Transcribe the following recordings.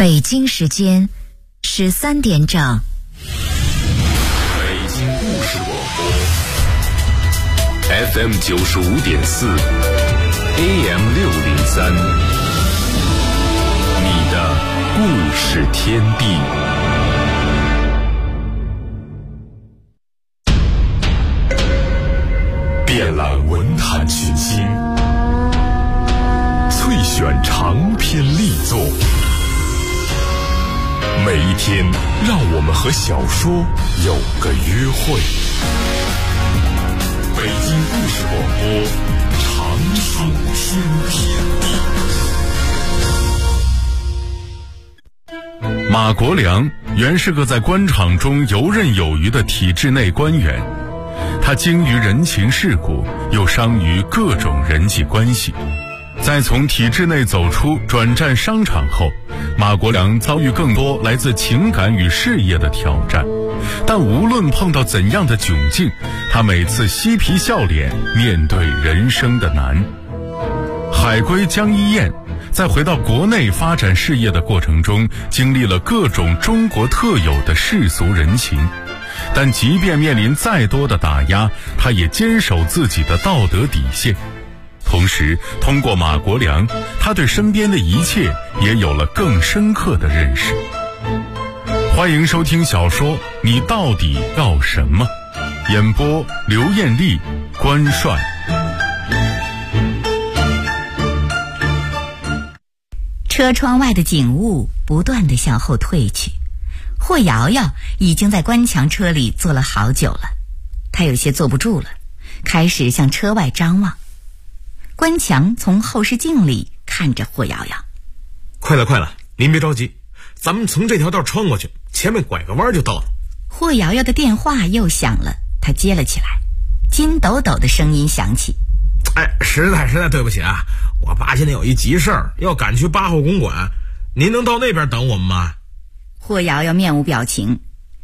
北京时间13点整。 北京故事广播 FM 95.4 AM 603，你的故事天地。遍览文坛群星，萃选长篇力作，每一天让我们和小说有个约会。北京故事广播，长寿天地。马国良原是个在官场中游刃有余的体制内官员，他精于人情世故，又商于各种人际关系。在从体制内走出转战商场后，马国良遭遇更多来自情感与事业的挑战，但无论碰到怎样的窘境，他每次嬉皮笑脸面对人生的难。海归江一燕在回到国内发展事业的过程中，经历了各种中国特有的世俗人情，但即便面临再多的打压，他也坚守自己的道德底线。同时通过马国良，他对身边的一切也有了更深刻的认识。欢迎收听小说《你到底要什么》，演播刘艳丽、关帅。 车窗外的景物不断地向后退去，霍瑶瑶已经在关强车里坐了好久了，她有些坐不住了，开始向车外张望。关强从后视镜里看着霍瑶瑶， 快了，您别着急，咱们从这条道穿过去，前面拐个弯就到了。 霍瑶瑶的电话又响了，她接了起来，金抖抖的声音响起： 实在对不起啊，我爸现在有一急事儿，要赶去8号公馆，您能到那边等我们吗？ 霍瑶瑶面无表情。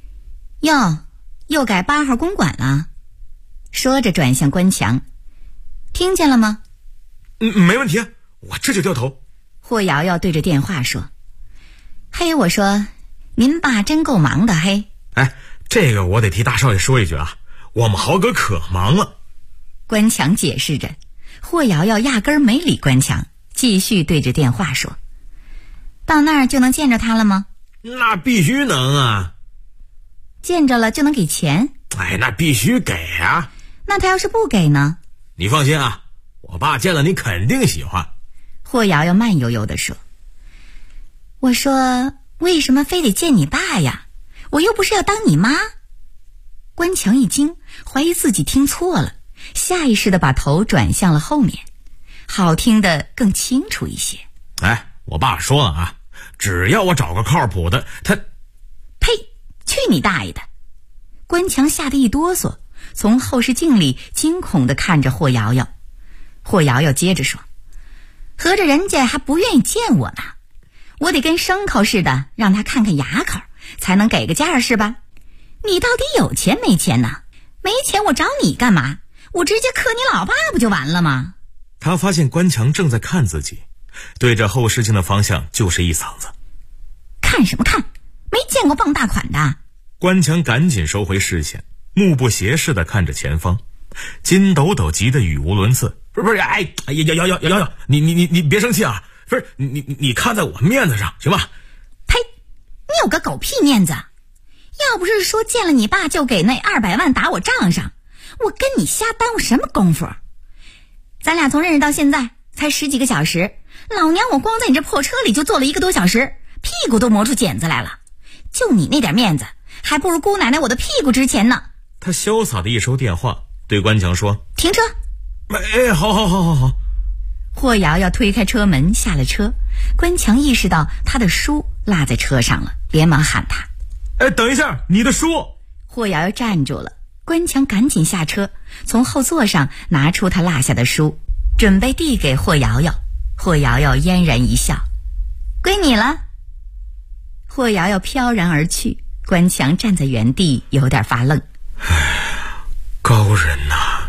又改8号公馆了？说着转向关强，听见了吗？ 没问题啊，我这就掉头。 霍瑶瑶对着电话说：嘿，我说您爸真够忙的嘿。 这个我得替大少爷说一句啊，我们豪哥可忙了。 关强解释着，霍瑶瑶压根儿没理关强，继续对着电话说：到那儿就能见着他了吗？ 那必须能啊。 见着了就能给钱？ 那必须给啊。 那他要是不给呢？ 你放心啊，我爸见了你肯定喜欢。 霍瑶瑶慢悠悠地说：我说为什么非得见你爸呀？我又不是要当你妈。关强一惊，怀疑自己听错了，下意识地把头转向了后面，好听得更清楚一些。 我爸说了啊，只要我找个靠谱的，他…… 呸！去你大爷的！关强吓得一哆嗦，从后视镜里惊恐地看着霍瑶瑶。霍瑶瑶接着说：合着人家还不愿意见我呢，我得跟牲口似的让他看看牙口，才能给个价是吧？你到底有钱没钱呢？没钱我找你干嘛？我直接克你老爸不就完了吗？ 他发现关强正在看自己，对着后视镜的方向就是一嗓子： 看什么看？没见过傍大款的。 关强赶紧收回视线，目不斜视地看着前方，金抖抖急得语无伦次。不是，瑶，你别生气啊！不是你看在我面子上行吧？ 呸！你有个狗屁面子！要不是说见了你爸就给那200万打我账上，我跟你瞎耽误什么功夫？咱俩从认识到现在才10几个小时，老娘我光在你这破车里就坐了1个多小时，屁股都磨出茧子来了。就你那点面子，还不如姑奶奶我的屁股值钱呢。 他潇洒的一收电话，对关强说： 停车。 好。 霍瑶瑶推开车门下了车，关强意识到他的书落在车上了，连忙喊他： 等一下，你的书！ 霍瑶瑶站住了，关强赶紧下车，从后座上拿出他落下的书，准备递给霍瑶瑶。霍瑶瑶嫣然一笑：归你了。霍瑶瑶飘然而去，关强站在原地有点发愣。 高人呐！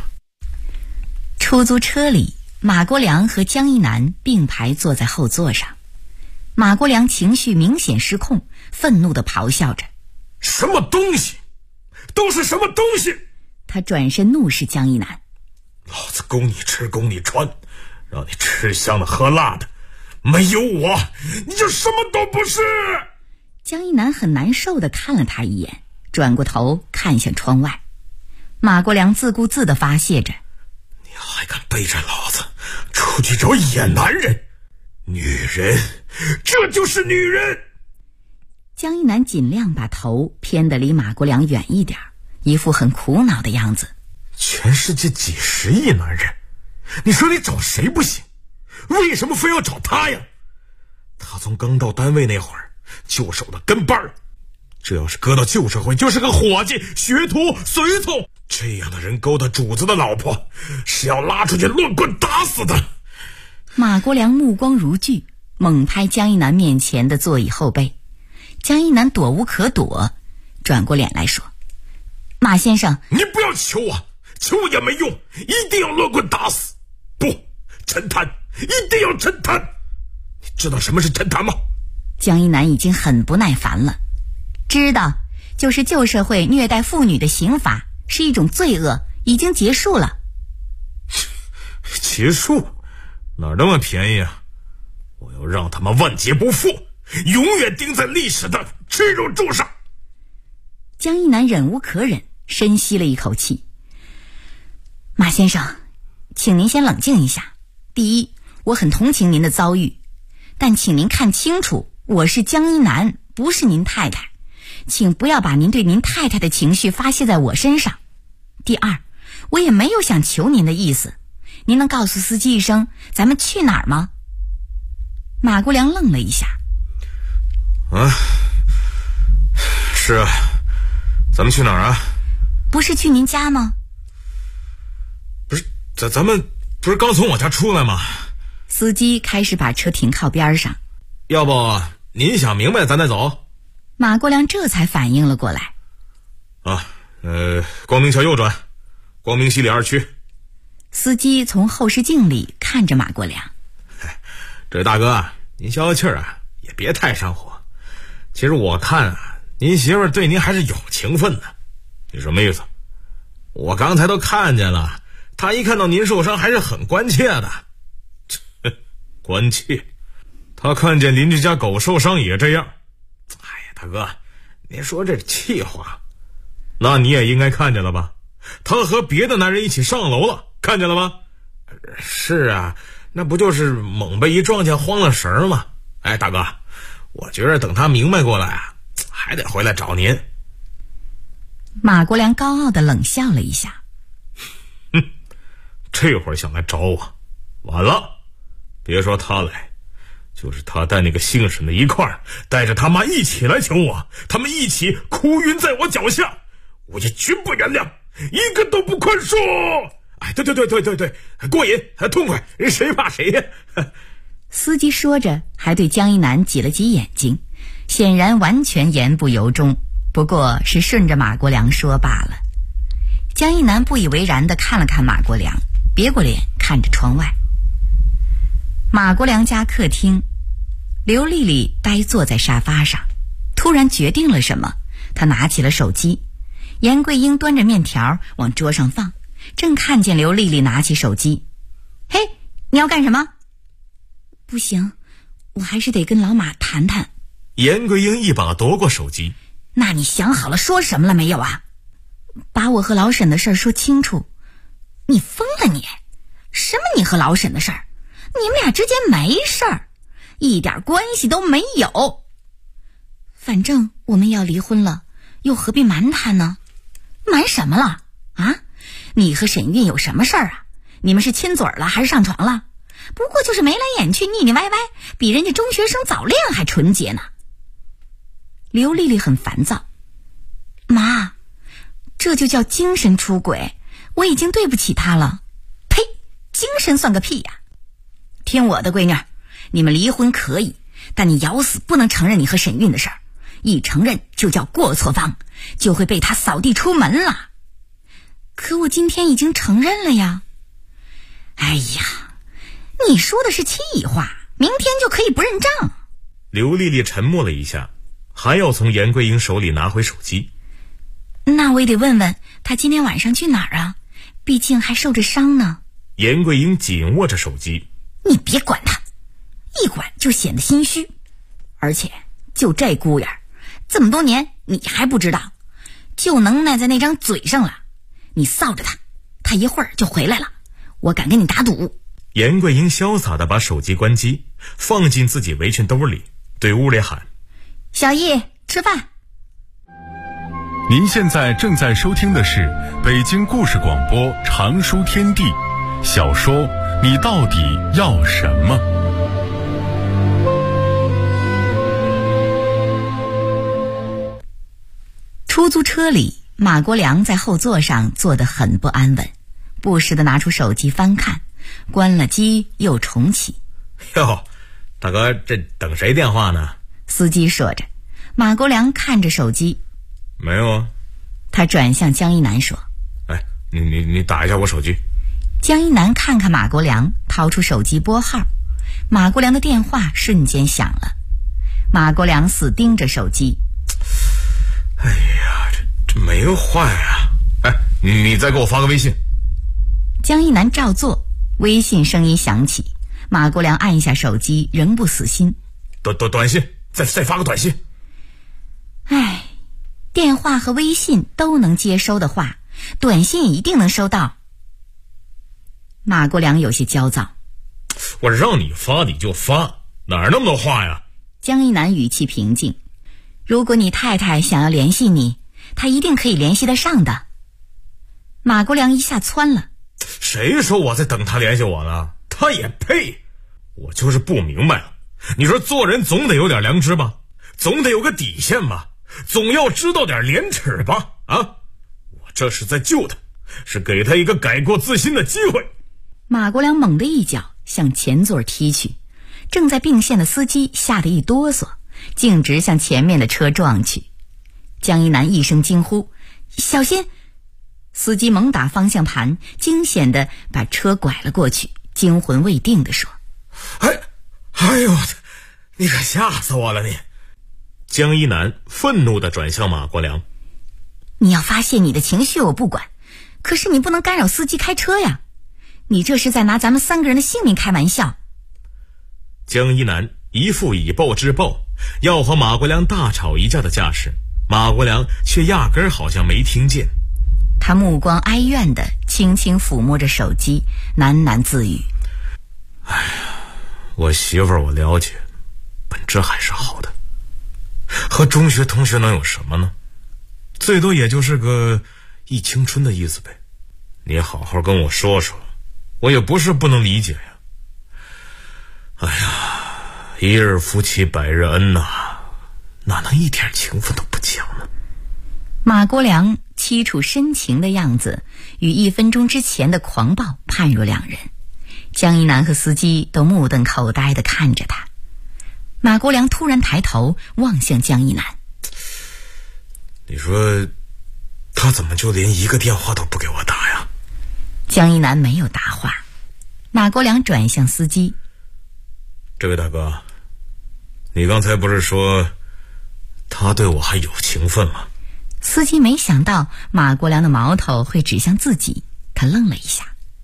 出租车里，马国良和江一南并排坐在后座上。 马国良情绪明显失控，愤怒地咆哮着： 什么东西？都是什么东西？ 他转身怒视江一南： 老子供你吃供你穿，让你吃香的喝辣的，没有我你就什么都不是。 江一南很难受地看了他一眼，转过头看向窗外。马国良自顾自地发泄着： 你还敢背着老子出去找野男人？女人，这就是女人。 江一南尽量把头偏得离马国良远一点，一副很苦恼的样子。 全世界几十亿男人，你说你找谁不行？为什么非要找他呀？他从刚到单位那会儿就手的跟班儿，这要是搁到旧社会，就是个伙计、学徒、随从。这样的人勾搭主子的老婆，是要拉出去乱棍打死的。 马国良目光如炬，猛拍江一南面前的座椅后背。江一南躲无可躲，转过脸来说：马先生， 你不要求我，求也没用，一定要乱棍打死。不，沉潭，一定要沉潭。你知道什么是沉潭吗？ 江一南已经很不耐烦了。知道，就是旧社会虐待妇女的刑罚，是一种罪恶，已经结束了。 结束？哪那么便宜啊？我要让他们万劫不复，永远钉在历史的耻辱柱上。 江一南忍无可忍，深吸了一口气。马先生，请您先冷静一下。第一，我很同情您的遭遇，但请您看清楚，我是江一南，不是您太太，请不要把您对您太太的情绪发泄在我身上。第二，我也没有想求您的意思，您能告诉司机一声咱们去哪儿吗？马国良愣了一下。 是啊，咱们去哪儿啊？ 不是去您家吗？ 不是，咱们不是刚从我家出来吗？ 司机开始把车停靠边上。 要不您想明白咱再走？ 马国良这才反应了过来。 光明桥右转，光明西里2区。 司机从后视镜里看着马国良。 这大哥，您消消气儿啊，也别太上火。其实我看啊，您媳妇儿对您还是有情分的。你什么意思？我刚才都看见了，她一看到您受伤还是很关切的。关切？她看见邻居家狗受伤也这样。哎呀，大哥，您说这气话，那你也应该看见了吧？她和别的男人一起上楼了，看见了吗？是啊，那不就是猛被一撞见慌了神吗？哎，大哥，我觉得等他明白过来啊，还得回来找您。 马国良高傲地冷笑了一下。 这会儿想来找我，晚了。别说他来，就是他带那个姓沈的一块儿，带着他妈一起来求我，他们一起哭晕在我脚下，我也绝不原谅，一个都不宽恕。哎，对，过瘾，痛快，谁怕谁呀？ 司机说着，还对江一南挤了挤眼睛，显然完全言不由衷，不过是顺着马国良说罢了。江一南不以为然地看了看马国良，别过脸看着窗外。马国良家客厅，刘丽丽呆坐在沙发上，突然决定了什么，她拿起了手机。严桂英端着面条往桌上放，正看见刘丽丽拿起手机。嘿，你要干什么？不行，我还是得跟老马谈谈。 严桂英一把夺过手机。 那你想好了说什么了没有啊？把我和老沈的事儿说清楚。你疯了你？什么你和老沈的事儿？你们俩之间没事儿，一点关系都没有。反正我们要离婚了，又何必瞒他呢？瞒什么了啊？你和沈韵有什么事儿啊？你们是亲嘴了还是上床了？不过就是眉来眼去，腻腻歪歪，比人家中学生早恋还纯洁呢。刘丽丽很烦躁。妈，这就叫精神出轨，我已经对不起他了。呸，精神算个屁呀！听我的闺女，你们离婚可以，但你咬死不能承认你和沈韵的事儿，一承认就叫过错方，就会被他扫地出门了。可我今天已经承认了呀。哎呀，你说的是气话，明天就可以不认账。 刘丽丽沉默了一下，还要从严桂英手里拿回手机。 那我也得问问他今天晚上去哪儿啊？毕竟还受着伤呢。 严桂英紧握着手机。 你别管他，一管就显得心虚。而且就这姑爷，这么多年你还不知道，就能耐在那张嘴上了。你臊着他，他一会儿就回来了，我敢跟你打赌。 严桂英潇洒地把手机关机，放进自己围裙兜里，对屋里喊： 小易，吃饭。 您现在正在收听的是北京故事广播长书天地小说《你到底要什么》。 出租车里，马国良在后座上坐得很不安稳，不时地拿出手机翻看，关了机又重启。 哟，大哥，这等谁电话呢？ 司机说着。马国良看着手机。 没有啊。 他转向江一南说： 哎，你打一下我手机。 江一南看看马国良，掏出手机拨号。马国良的电话瞬间响了。马国良死盯着手机。 哎呀，这没坏啊！哎，你再给我发个微信。 江一南照做，微信声音响起。马国良按下手机，仍不死心。 短信，再发个短信。 哎，电话和微信都能接收的话，短信一定能收到。马国良有些焦躁。 我让你发你就发，哪儿那么多话呀？ 江一南语气平静。如果你太太想要联系你，她一定可以联系得上的。马国良一下蹿了。 谁说我在等她联系我呢？她也配！我就是不明白了，你说做人总得有点良知吧，总得有个底线吧，总要知道点廉耻吧？啊，我这是在救她，是给她一个改过自新的机会。 马国良猛地一脚向前座踢去，正在并线的司机吓得一哆嗦，径直向前面的车撞去。江一南一声惊呼：小心！司机猛打方向盘，惊险地把车拐了过去，惊魂未定地说： 哎呦，你可吓死我了你！江一南愤怒地转向马国良： 你要发泄你的情绪我不管，可是你不能干扰司机开车呀，你这是在拿咱们3个人的性命开玩笑。 江一南一副以暴制暴，要和马国良大吵一架的架势，马国良却压根儿好像没听见。 他目光哀怨地轻轻抚摸着手机，喃喃自语： 哎呀，我媳妇儿我了解，本质还是好的，和中学同学能有什么呢？最多也就是个忆青春的意思呗。你好好跟我说说，我也不是不能理解呀。哎呀，一日夫妻百日恩呐，哪能一点情分都不讲呢？ 马国良凄楚深情的样子与1分钟之前的狂暴判若两人。江一南和司机都目瞪口呆地看着他。马国良突然抬头望向江一南： 你说他怎么就连一个电话都不给我打呀？ 江一南没有答话。马国良转向司机： 这位大哥，你刚才不是说他对我还有情分吗？ 司机没想到马国良的矛头会指向自己，他愣了一下。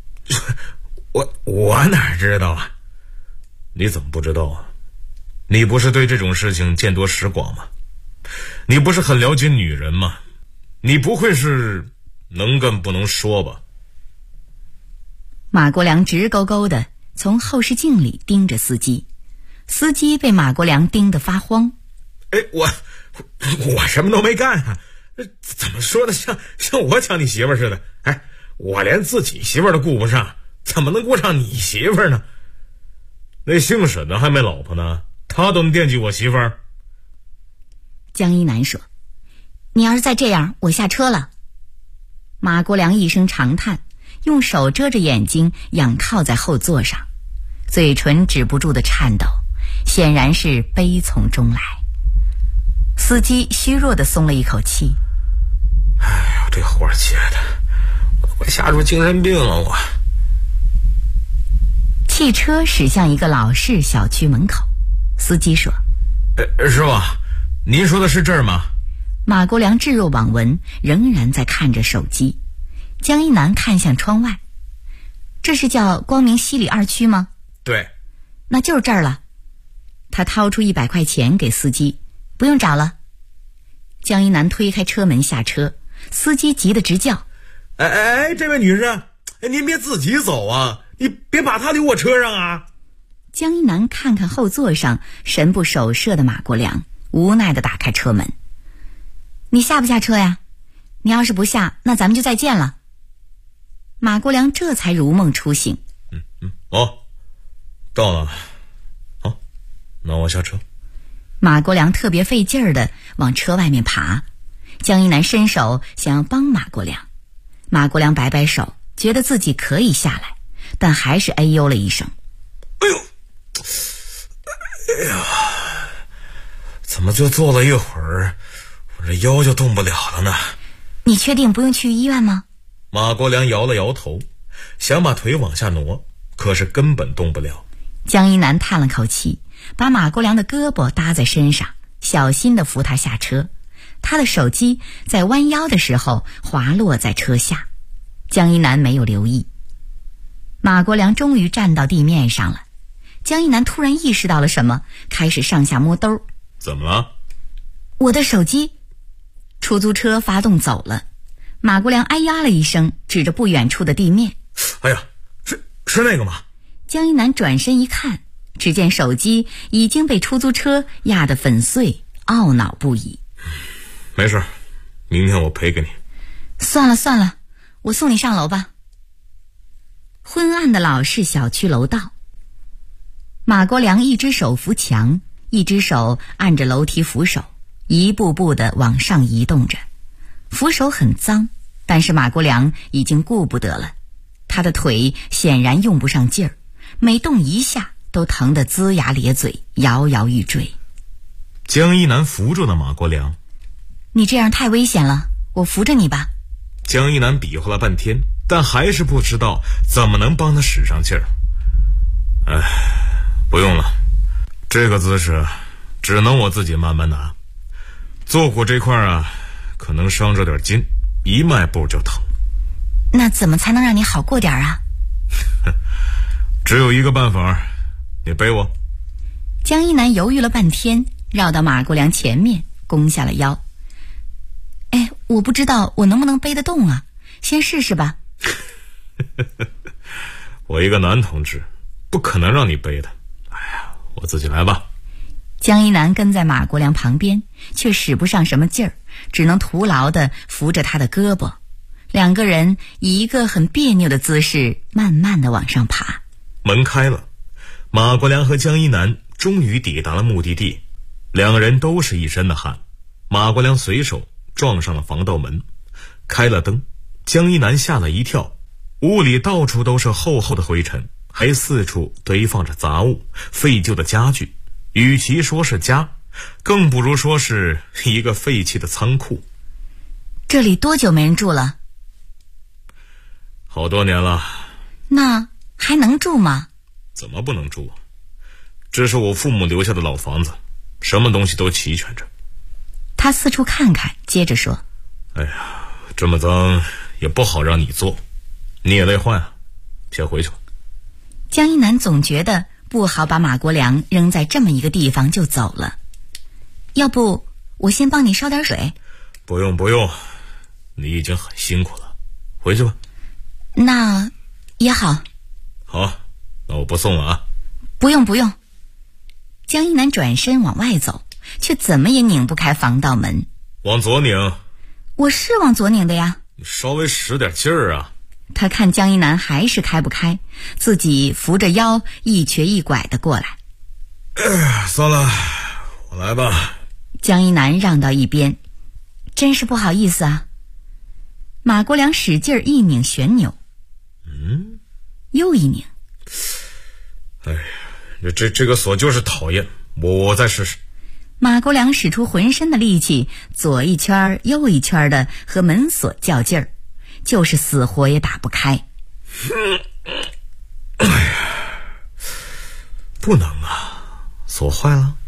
我哪知道啊？你怎么不知道啊？你不是对这种事情见多识广吗？你不是很了解女人吗？你不会是能干不能说吧？ 马国良直勾勾的从后视镜里盯着司机，司机被马国良盯得发慌。 哎，我什么都没干啊！怎么说的像我抢你媳妇儿似的？哎，我连自己媳妇儿都顾不上，怎么能顾上你媳妇儿呢？那姓沈的还没老婆呢，他都能惦记我媳妇儿。 江一南说：你要是再这样，我下车了。马国良一声长叹，用手遮着眼睛，仰靠在后座上，嘴唇止不住的颤抖，显然是悲从中来。司机虚弱的松了一口气。 哎呀，这火切的，我吓出精神病了我。 汽车驶向一个老式小区门口，司机说： 师傅，您说的是这儿吗？ 马国良置若罔闻，仍然在看着手机。江一南看向窗外，这是叫光明西里2区吗？ 对。 那就是这儿了。他掏出100块钱给司机，不用找了。江一南推开车门下车，司机急得直叫： 这位女士，您别自己走啊，你别把他留我车上啊。 江一南看看后座上神不守舍的马国良，无奈地打开车门。你下不下车呀？你要是不下，那咱们就再见了。马国良这才如梦初醒。 到了。好，那我下车。 马国良特别费劲儿地往车外面爬，江一南伸手想要帮马国良，马国良摆摆手，觉得自己可以下来，但还是哎呦了一声。 哎呀，怎么就坐了一会儿，我这腰就动不了了呢？ 你确定不用去医院吗？ 马国良摇了摇头，想把腿往下挪，可是根本动不了。 江一南叹了口气，把马国良的胳膊搭在身上，小心地扶他下车。他的手机在弯腰的时候滑落在车下，江一南没有留意。马国良终于站到地面上了，江一南突然意识到了什么，开始上下摸兜。 怎么了？ 我的手机。出租车发动走了，马国良哎呀了一声，指着不远处的地面。 哎呀，是那个吗？ 江一南转身一看，只见手机已经被出租车压得粉碎，懊恼不已。 没事，明天我赔给你。 算了，我送你上楼吧。昏暗的老式小区楼道，马国良一只手扶墙，一只手按着楼梯扶手，一步步地往上移动着。扶手很脏，但是马国良已经顾不得了，他的腿显然用不上劲儿，每动一下都疼得龇牙咧嘴，摇摇欲坠。 江一南扶住了马国良。 你这样太危险了，我扶着你吧。 江一南比划了半天，但还是不知道怎么能帮他使上劲儿。不用了，这个姿势只能我自己慢慢拿。坐骨这块啊，可能伤着点筋，一迈步就疼。 那怎么才能让你好过点啊？ 只有一个办法，你背我。 江一南犹豫了半天，绕到马国良前面，弓下了腰。我不知道我能不能背得动啊，先试试吧。 我一个男同志，不可能让你背的。我自己来吧。 江一南跟在马国良旁边，却使不上什么劲儿，只能徒劳地扶着他的胳膊。两个人以一个很别扭的姿势，慢慢地往上爬。 门开了，马国良和江一南终于抵达了目的地。两个人都是一身的汗，马国良随手撞上了防盗门，开了灯。江一南吓了一跳，屋里到处都是厚厚的灰尘，还四处堆放着杂物、废旧的家具。与其说是家，更不如说是一个废弃的仓库。 这里多久没人住了？ 好多年了。 那还能住吗？ 怎么不能住啊？这是我父母留下的老房子，什么东西都齐全着。 他四处看看，接着说： 这么脏也不好让你坐，你也累坏了，先回去吧。 江一南总觉得不好把马国良扔在这么一个地方就走了。要不我先帮你烧点水？ 不用，你已经很辛苦了，回去吧。 那也好。 好，那我不送了啊。 不用。江一南转身往外走，却怎么也拧不开防盗门。 往左拧。 我是往左拧的呀。 你稍微使点劲儿啊。 他看江一南还是开不开，自己扶着腰一瘸一拐的过来。 算了，我来吧。 江一南让到一边。真是不好意思啊。马国良使劲一拧旋钮，又一拧。 这个锁就是讨厌，我再试试。 马国良使出浑身的力气，左一圈右一圈的和门锁较劲儿，就是死活也打不开。 不能啊，锁坏了。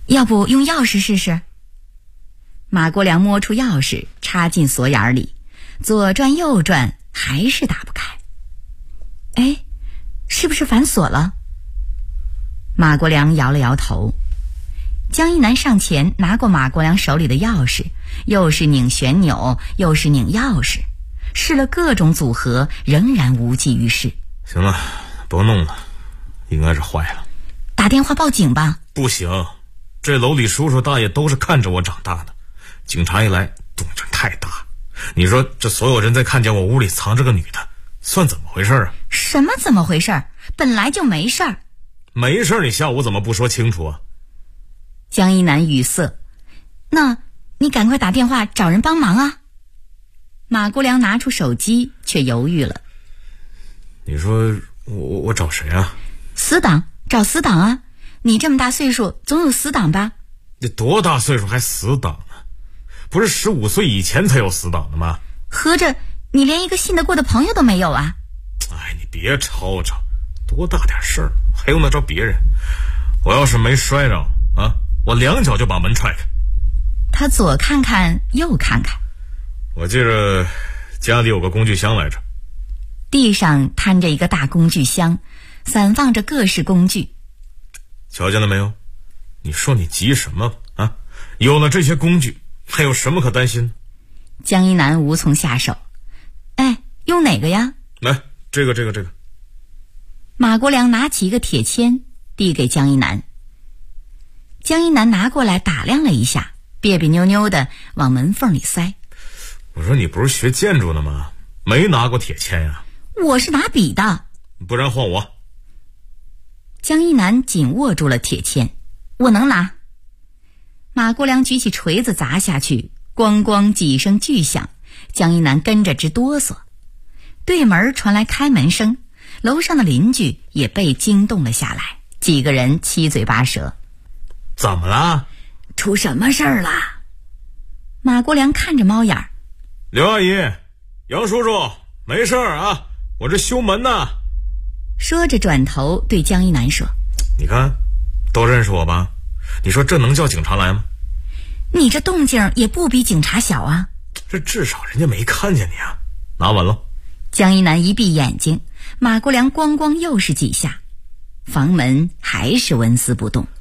要不用钥匙试试？马国良摸出钥匙，插进锁眼里，左转右转，还是打不开。哎，是不是反锁了？马国良摇了摇头。江一南上前拿过马国良手里的钥匙，又是拧旋钮，又是拧钥匙，试了各种组合，仍然无济于事。 行了，甭弄了，应该是坏了。 打电话报警吧。 不行，这楼里叔叔大爷都是看着我长大的，警察一来动静太大，你说这所有人在看见我屋里藏着个女的，算怎么回事啊？ 什么怎么回事？本来就没事儿。 没事，你下午怎么不说清楚啊？ 江一南语塞。那你赶快打电话找人帮忙啊。马国良拿出手机，却犹豫了。 你说我找谁啊？ 死党，找死党啊！你这么大岁数，总有死党吧？ 你多大岁数还死党呢？不是15岁以前才有死党的吗？ 合着你连一个信得过的朋友都没有啊？ 哎，你别吵吵，多大点事儿，还用得着别人？我要是没摔着啊，我2脚就把门踹开。 他左看看右看看， 我记着家里有个工具箱来着。 地上摊着一个大工具箱，散放着各式工具。 瞧见了没有？你说你急什么啊？有了这些工具，还有什么可担心的？ 江一南无从下手。哎，用哪个呀？ 来，这个。 马国良拿起一个铁签，递给江一南。江一南拿过来打量了一下，别别扭扭的往门缝里塞。 我说你不是学建筑的吗？没拿过铁签呀？ 我是拿笔的。 不然换我。 江一南紧握住了铁签。我能拿。马国良举起锤子砸下去，咣咣几声巨响，江一南跟着直哆嗦。对门传来开门声，楼上的邻居也被惊动了下来，几个人七嘴八舌。 怎么了？ 出什么事儿了？马国良看着猫眼儿。 刘阿姨，杨叔叔，没事儿啊，我这修门呢。 说着转头对江一南说： 你看，都认识我吧？你说这能叫警察来吗？ 你这动静也不比警察小啊。 这至少人家没看见你啊。拿稳了。 江一南一闭眼睛，马国良咣咣又是几下，房门还是纹丝不动。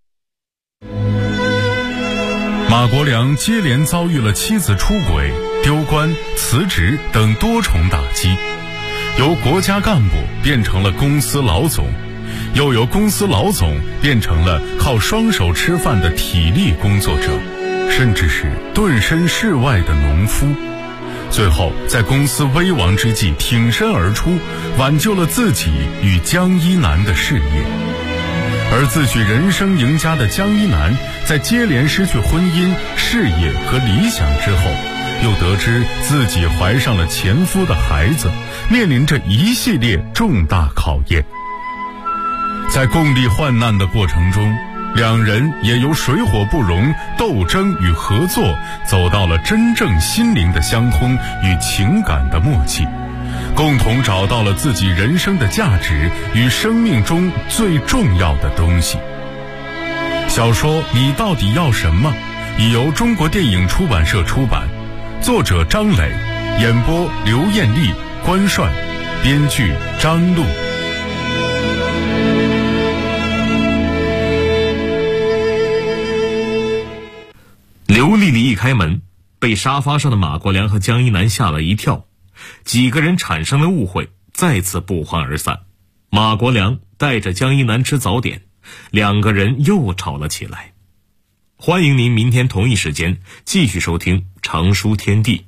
马国良接连遭遇了妻子出轨、丢官、辞职等多重打击，由国家干部变成了公司老总，又由公司老总变成了靠双手吃饭的体力工作者，甚至是顿身事外的农夫。最后在公司危亡之际挺身而出，挽救了自己与江一南的事业。而自诩人生赢家的江一南，在接连失去婚姻、事业和理想之后，又得知自己怀上了前夫的孩子，面临着一系列重大考验。在共历患难的过程中，两人也由水火不容、斗争与合作，走到了真正心灵的相通与情感的默契，共同找到了自己人生的价值与生命中最重要的东西。小说《你到底要什么》已由中国电影出版社出版，作者张磊，演播刘艳丽、关帅，编剧张璐。 刘丽丽一开门，被沙发上的马国良和江一南吓了一跳，几个人产生了误会，再次不欢而散。马国良带着江一南吃早点，两个人又吵了起来。欢迎您明天同一时间继续收听常书天地。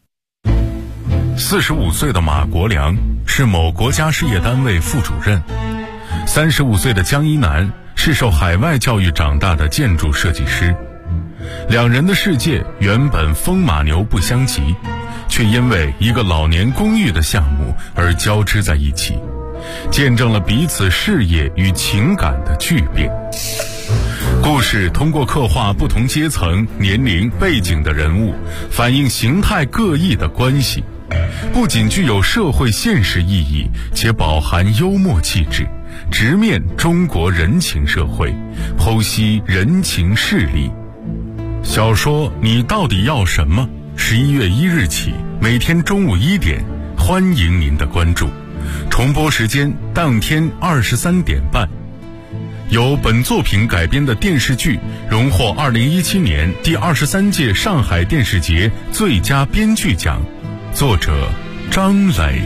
45岁的马国良是某国家事业单位副主任，35岁的江一南是受海外教育长大的建筑设计师。两人的世界原本风马牛不相及，却因为一个老年公寓的项目而交织在一起，见证了彼此事业与情感的巨变。故事通过刻画不同阶层、年龄、背景的人物，反映形态各异的关系，不仅具有社会现实意义，且饱含幽默气质， 直面中国人情社会，剖析人情事理。小说《你到底要什么》11月1日起，每天中午1点，欢迎您的关注。重播时间当天23点半。由本作品改编的电视剧荣获2017年第23届上海电视节最佳编剧奖，作者张磊。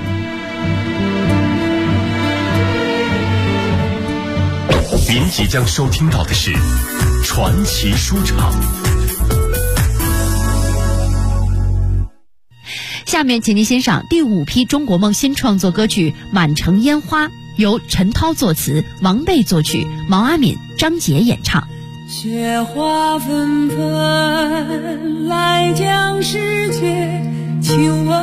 您即将收听到的是传奇书场。 下面请您欣赏第5批中国梦新创作歌曲《满城烟花》，由陈涛作词，王贝作曲，毛阿敏、张杰演唱。 雪花纷纷来将世界亲吻，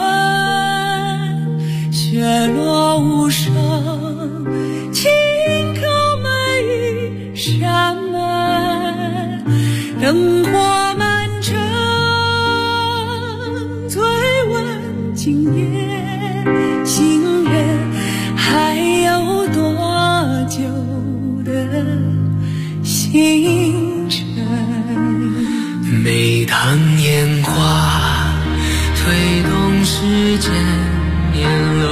雪落无声，轻叩每一扇门，灯火满城，醉问今夜心愿还有多久的星辰。 每当烟花推动时间年轮，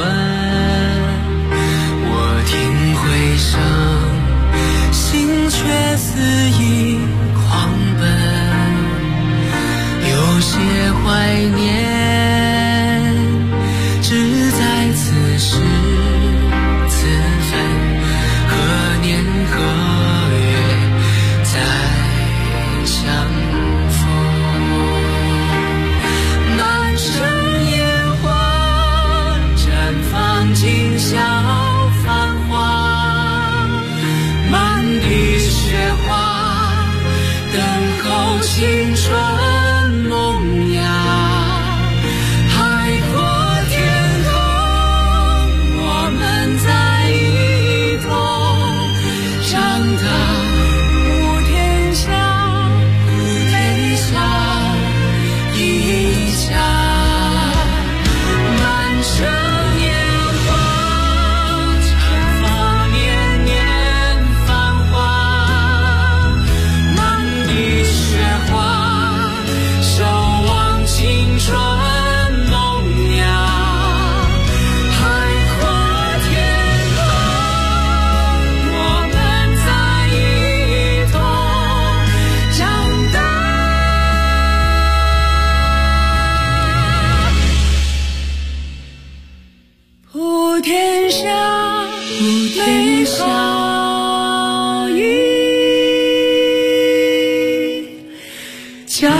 我听回声，心却肆意狂奔，有些怀念只在此时此分，何年何月再相逢。满城烟花绽放今宵繁华，满地雪花等候青春萌芽。海阔天空，我们在一同长大。普天下，普天下一家。满城烟花绽放年年繁华，满地雪花守望青春萌芽。海阔天空，我们在一同长大。普天下，普天下一家。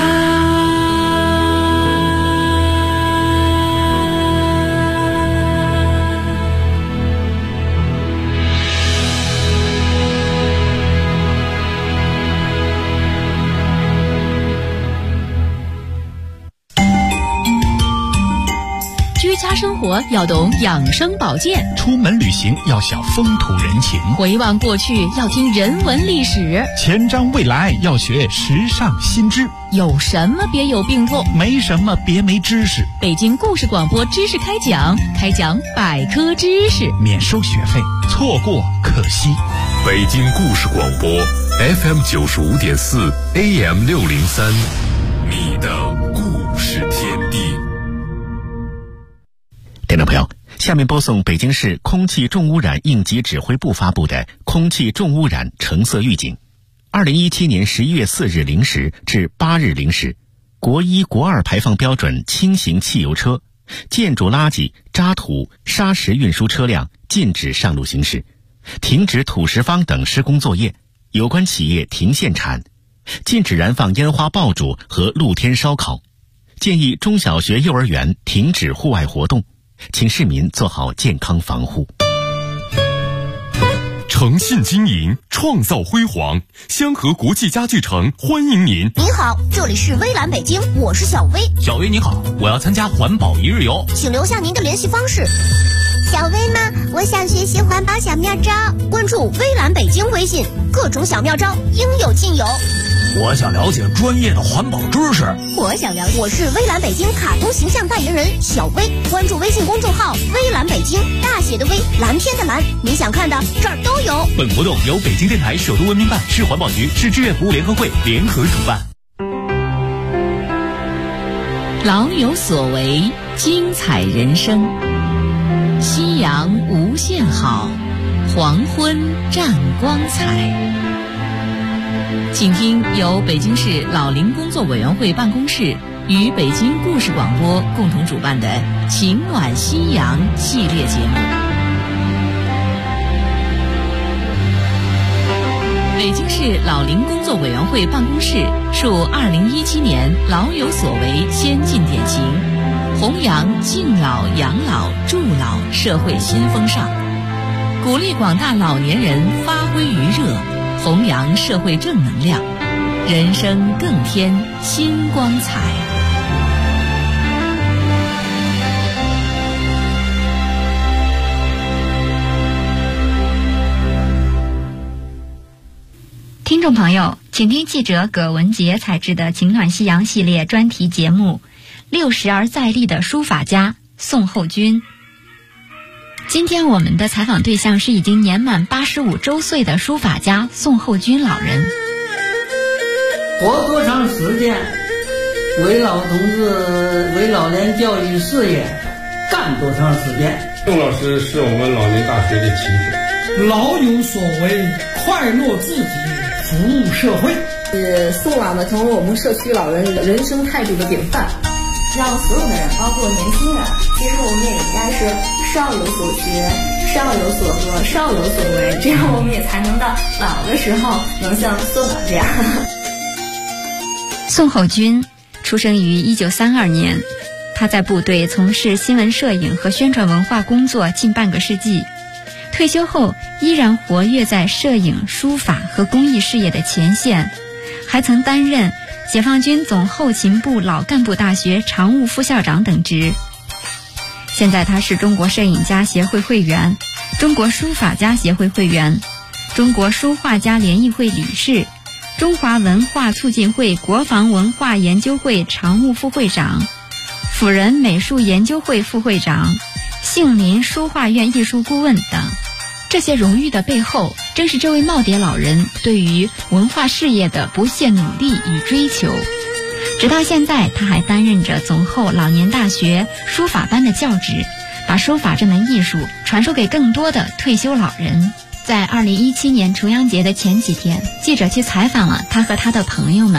居家生活要懂养生保健， 出门旅行要晓风土人情， 回望过去要听人文历史， 前瞻未来要学时尚新知。 有什么别有病痛， 没什么别没知识。 北京故事广播知识开讲，开讲百科知识， 免收学费，错过可惜。 北京故事广播 FM 95.4 AM 603，你的故事天地。 听众朋友，下面播送北京市空气重污染应急指挥部发布的空气重污染橙色预警。2017年11月4日0时至8日0时，国1、国2排放标准轻型汽油车、建筑垃圾、渣土、砂石运输车辆禁止上路行驶，停止土石方等施工作业，有关企业停限产，禁止燃放烟花爆竹和露天烧烤，建议中小学、幼儿园停止户外活动，请市民做好健康防护。 诚信经营，创造辉煌，香河国际家具城欢迎您。 您好，这里是微蓝北京，我是小薇。 小薇你好，我要参加环保一日游， 请留下您的联系方式。 小薇吗？我想学习环保小妙招， 关注微蓝北京微信，各种小妙招应有尽有。 我想了解专业的环保知识。 我想了解。我是微蓝北京卡通形象代言人小薇，关注微信公众号微蓝北京，大写的微，蓝天的蓝，你想看的这儿都有。 本活动由北京电台首都文明办、市环保局、市志愿服务联合会联合主办。 老有所为，精彩人生。夕阳无限好，黄昏占光彩。请听由北京市老龄工作委员会办公室与北京故事广播共同主办的《情暖夕阳》系列节目。北京市老龄工作委员会办公室树2017年老有所为先进典型，弘扬敬老、养老、助老社会新风尚，鼓励广大老年人发挥余热，弘扬社会正能量，人生更添新光彩。 听众朋友，请听记者葛文杰采制的《情暖夕阳》系列专题节目《60而再立的书法家宋厚军》。今天我们的采访对象是已经年满85周岁的书法家宋厚军老人。 活多长时间，为老同志、为老年教育事业干多长时间。 宋老师是我们老年大学的起点， 老有所为，快乐自己，服务社会。 宋老呢，成为我们社区老人人生态度的典范。 让所有的人，包括年轻人，其实我们也应该是少有所学，少有所得，少有所为，这样我们也才能到老的时候能像宋老这样。 宋厚军出生于1932年，他在部队从事新闻摄影和宣传文化工作近半个世纪，退休后依然活跃在摄影、书法和公益事业的前线，还曾担任解放军总后勤部老干部大学常务副校长等职。现在他是中国摄影家协会会员、中国书法家协会会员、中国书画家联谊会理事、中华文化促进会国防文化研究会常务副会长、辅仁美术研究会副会长、杏林书画院艺术顾问等。这些荣誉的背后，正是这位耄耋老人对于文化事业的不懈努力与追求。直到现在，他还担任着总后老年大学书法班的教职，把书法这门艺术传授给更多的退休老人。在2017年重阳节的前几天，记者去采访了他和他的朋友们。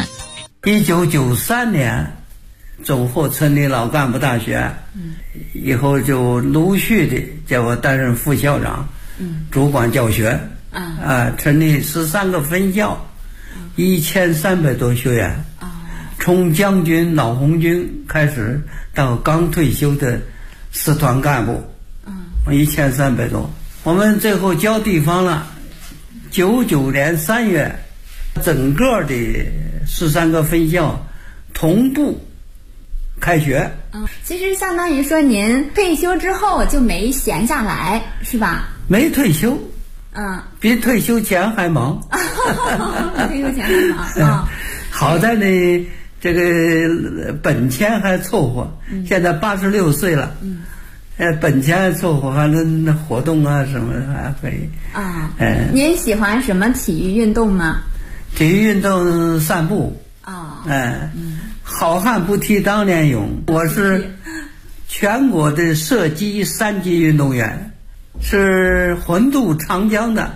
1993年总后成立老干部大学，以后就陆续的叫我担任副校长，主管教学，成立13个分校，1300多学员，从将军、老红军开始到刚退休的师团干部，1300多。我们最后交地方了，99年3月，整个的13个分校同步开学。 其实相当于说您退休之后就没闲下来，是吧？ 没退休，比退休前还忙。 退休前还忙好在呢，这个本钱还凑合，现在86岁了，本钱还凑合，还能活动啊什么的还可以。 您喜欢什么体育运动吗？ 体育运动散步。好汉不提当年勇，我是全国的射击3级运动员，是横渡长江的。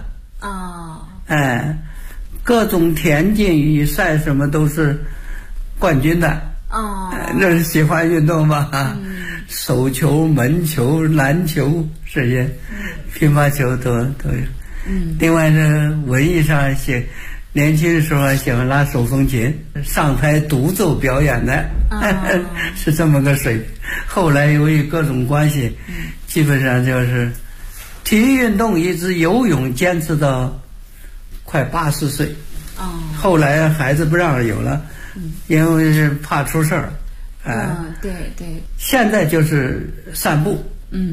各种田径比赛什么都是冠军的。那是喜欢运动吧？手球、门球、篮球这些，乒乓球都有。另外呢，文艺上年轻的时候喜欢拉手风琴，上台独奏表演的，是这么个水平。后来由于各种关系，基本上就是体育运动一直游泳坚持到快80岁。后来孩子不让有了，因为是怕出事儿。 对。 现在就是散步。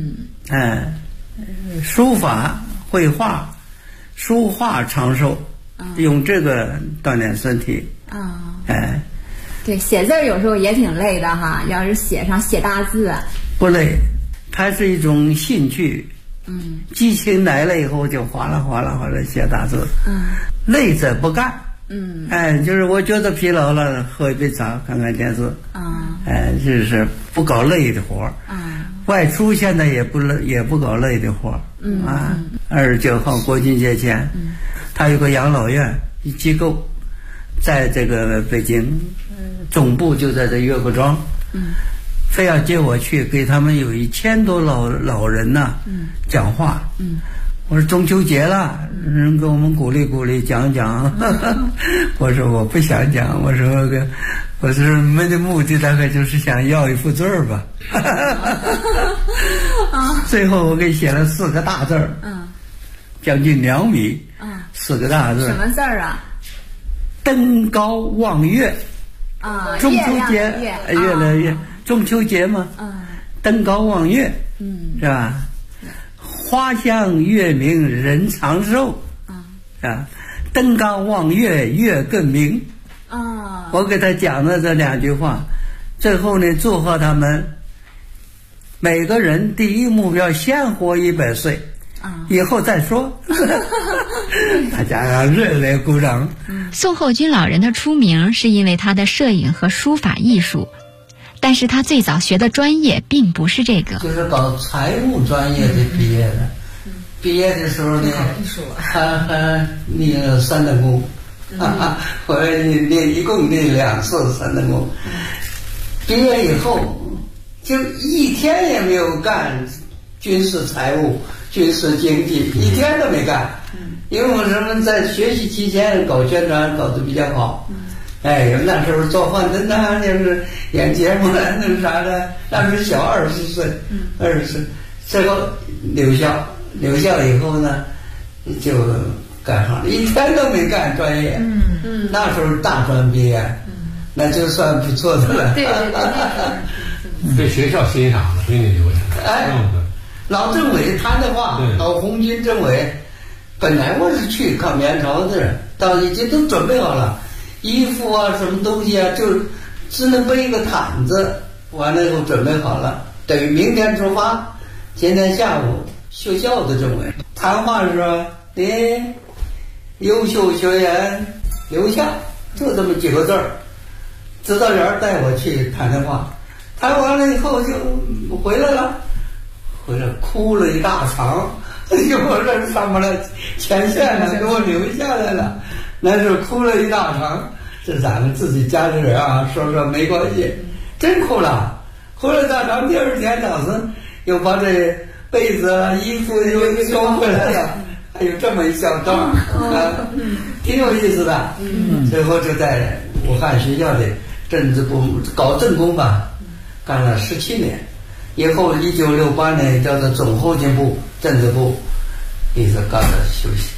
书法、绘画、书画长寿。 用这个锻炼身体。哎， 对，写字有时候也挺累的哈，要是写大字， 不累，它是一种兴趣。激情来了以后就哗啦哗啦哗啦写大字。累者不干。哎，就是我觉得疲劳了，喝一杯茶，看看电视。哎，就是不搞累的活。外出现在也不搞累的活。29号国庆节前，他有个养老院一机构，在这个北京，总部就在这岳各庄。非要接我去，给他们有1000多老人呐，讲话。我说中秋节了，人给我们鼓励鼓励，讲讲。我说我不想讲，我说我们的目的大概就是想要一幅字儿吧。最后我给写了4个大字儿，将近2米，4个大字。 什么字儿啊？ 登高望月。中秋节越来越。中秋节嘛，登高望月，是吧？花香月明人长寿，是吧？登高望月月更明。我给他讲了这2句话，最后呢，祝贺他们每个人第一目标先活100岁，以后再说。大家热烈鼓掌。 宋厚军老人的出名是因为他的摄影和书法艺术。但是他最早学的专业并不是这个， 就是搞财务专业的毕业的。毕业的时候呢，他念了3等功，我一共念2次3等功。毕业以后就一天也没有干军事财务、军事经济，一天都没干。因为我们在学习期间搞宣传搞得比较好。哎，那时候做饭真的就是演节目了，那啥的，那时候小20岁，20岁，最后留校以后呢，就干上了，一天都没干专业。那时候大专毕业，那就算不错的了。 对，被学校欣赏了，所以你留下来。 哎，老政委谈的话，老红军政委，本来我是去抗元朝的人，到已经都准备好了。衣服啊，什么东西啊，就只能背一个毯子，完了以后准备好了，等于明天出发。今天下午学校的政委谈话是说，优秀学员留下，就这么几个字儿。指导员带我去谈话，谈完了以后就回来了，哭了一大场，我这上不了前线了，给我留下来了。那是哭了一大场，这咱们自己家里人啊，说没关系，真哭了大场。第2天早晨又把这被子啊、衣服又收回来了，还有这么一小段挺有意思的。最后就在武汉学校的政治部搞政工吧，干了17年，以后1968年叫做总后勤部政治部，一直干到休息。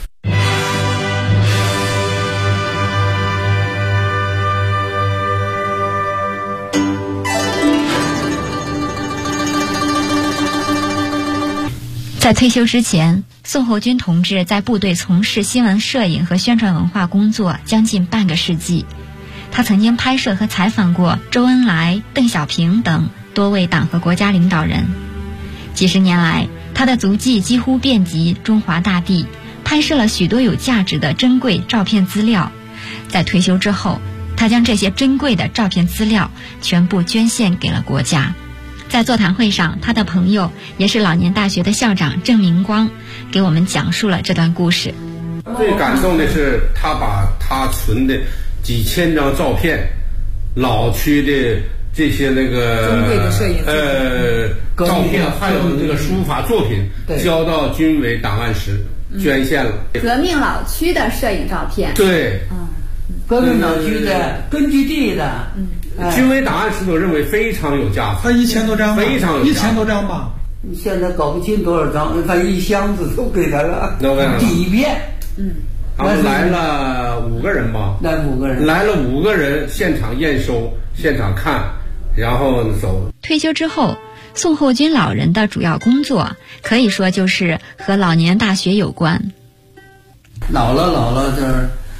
在退休之前，宋厚军同志在部队从事新闻摄影和宣传文化工作将近半个世纪。他曾经拍摄和采访过周恩来、邓小平等多位党和国家领导人。几十年来，他的足迹几乎遍及中华大地，拍摄了许多有价值的珍贵照片资料。在退休之后，他将这些珍贵的照片资料全部捐献给了国家。在座谈会上，他的朋友也是老年大学的校长郑明光给我们讲述了这段故事。 最感动的是他把他存的几千张照片，老区的这些那个珍贵的摄影照片，还有这个书法作品，交到军委档案室捐献了。 革命老区的摄影照片， 对， 革命老区的根据地的。 军委档案室都认为非常有价值， 他1000多张， 非常有价值 ，1000多张吧。 你现在搞不清多少张，他一箱子都给他了，底片。 他们来了5个人吧， 来了 5个人，现场验收，现场看，然后走。 退休之后，宋厚军老人的主要工作可以说就是和老年大学有关。 老了就是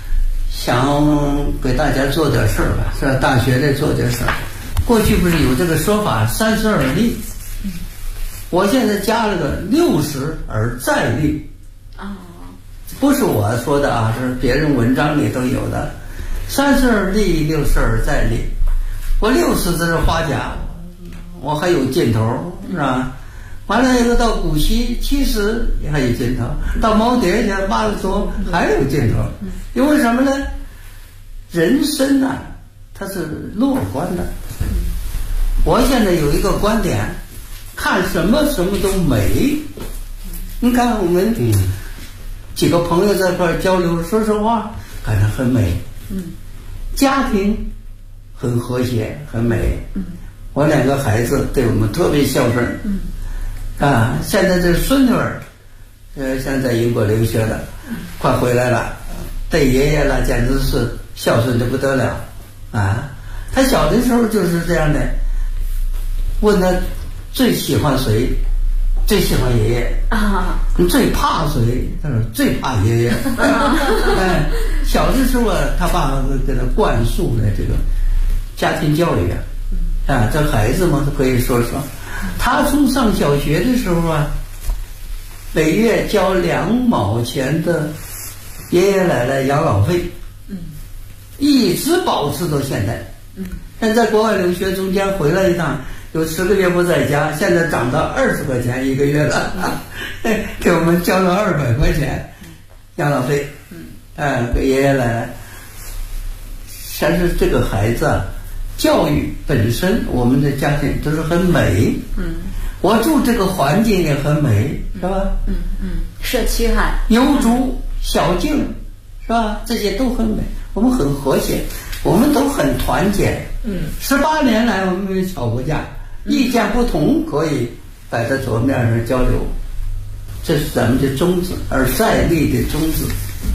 想给大家做点事儿吧，是吧？大学里做点事儿。过去不是有这个说法30而立，我现在加了个60而再立。不是我说的啊，这是别人文章里都有的。30而立，60而再立。我60这是花甲，我还有劲头，是吧？完了以后到古稀70也还有劲头，到耄耋去80多还有劲头。因为什么呢？人生啊，它是乐观的。我现在有一个观点，看什么都美。你看我们几个朋友在一块交流，说实话感觉很美。家庭很和谐，很美。我2个孩子对我们特别孝顺。现在这孙女儿，现在在英国留学的，快回来了，对爷爷了简直是孝顺的不得了啊！他小的时候就是这样的，问他最喜欢谁，最喜欢爷爷啊，你最怕谁？他说最怕爷爷。小的时候他爸给他灌输的这个家庭教育啊，这孩子嘛，可以说说。他从上小学的时候啊，每月交2毛钱的爷爷奶奶养老费，一直保持到现在。但在国外留学中间回来一趟，有10个月不在家，现在涨到20块钱1个月了，给我们交了200块钱养老费，给爷爷奶奶。但是这个孩子啊，教育本身，我们的家庭都是很美。我住这个环境也很美，是吧？ 社区哈， 牛渚小径，是吧？这些都很美，我们很和谐，我们都很团结。18年来我们没有吵过架，意见不同可以摆在桌面上交流，这是咱们的宗旨，而再立的宗旨。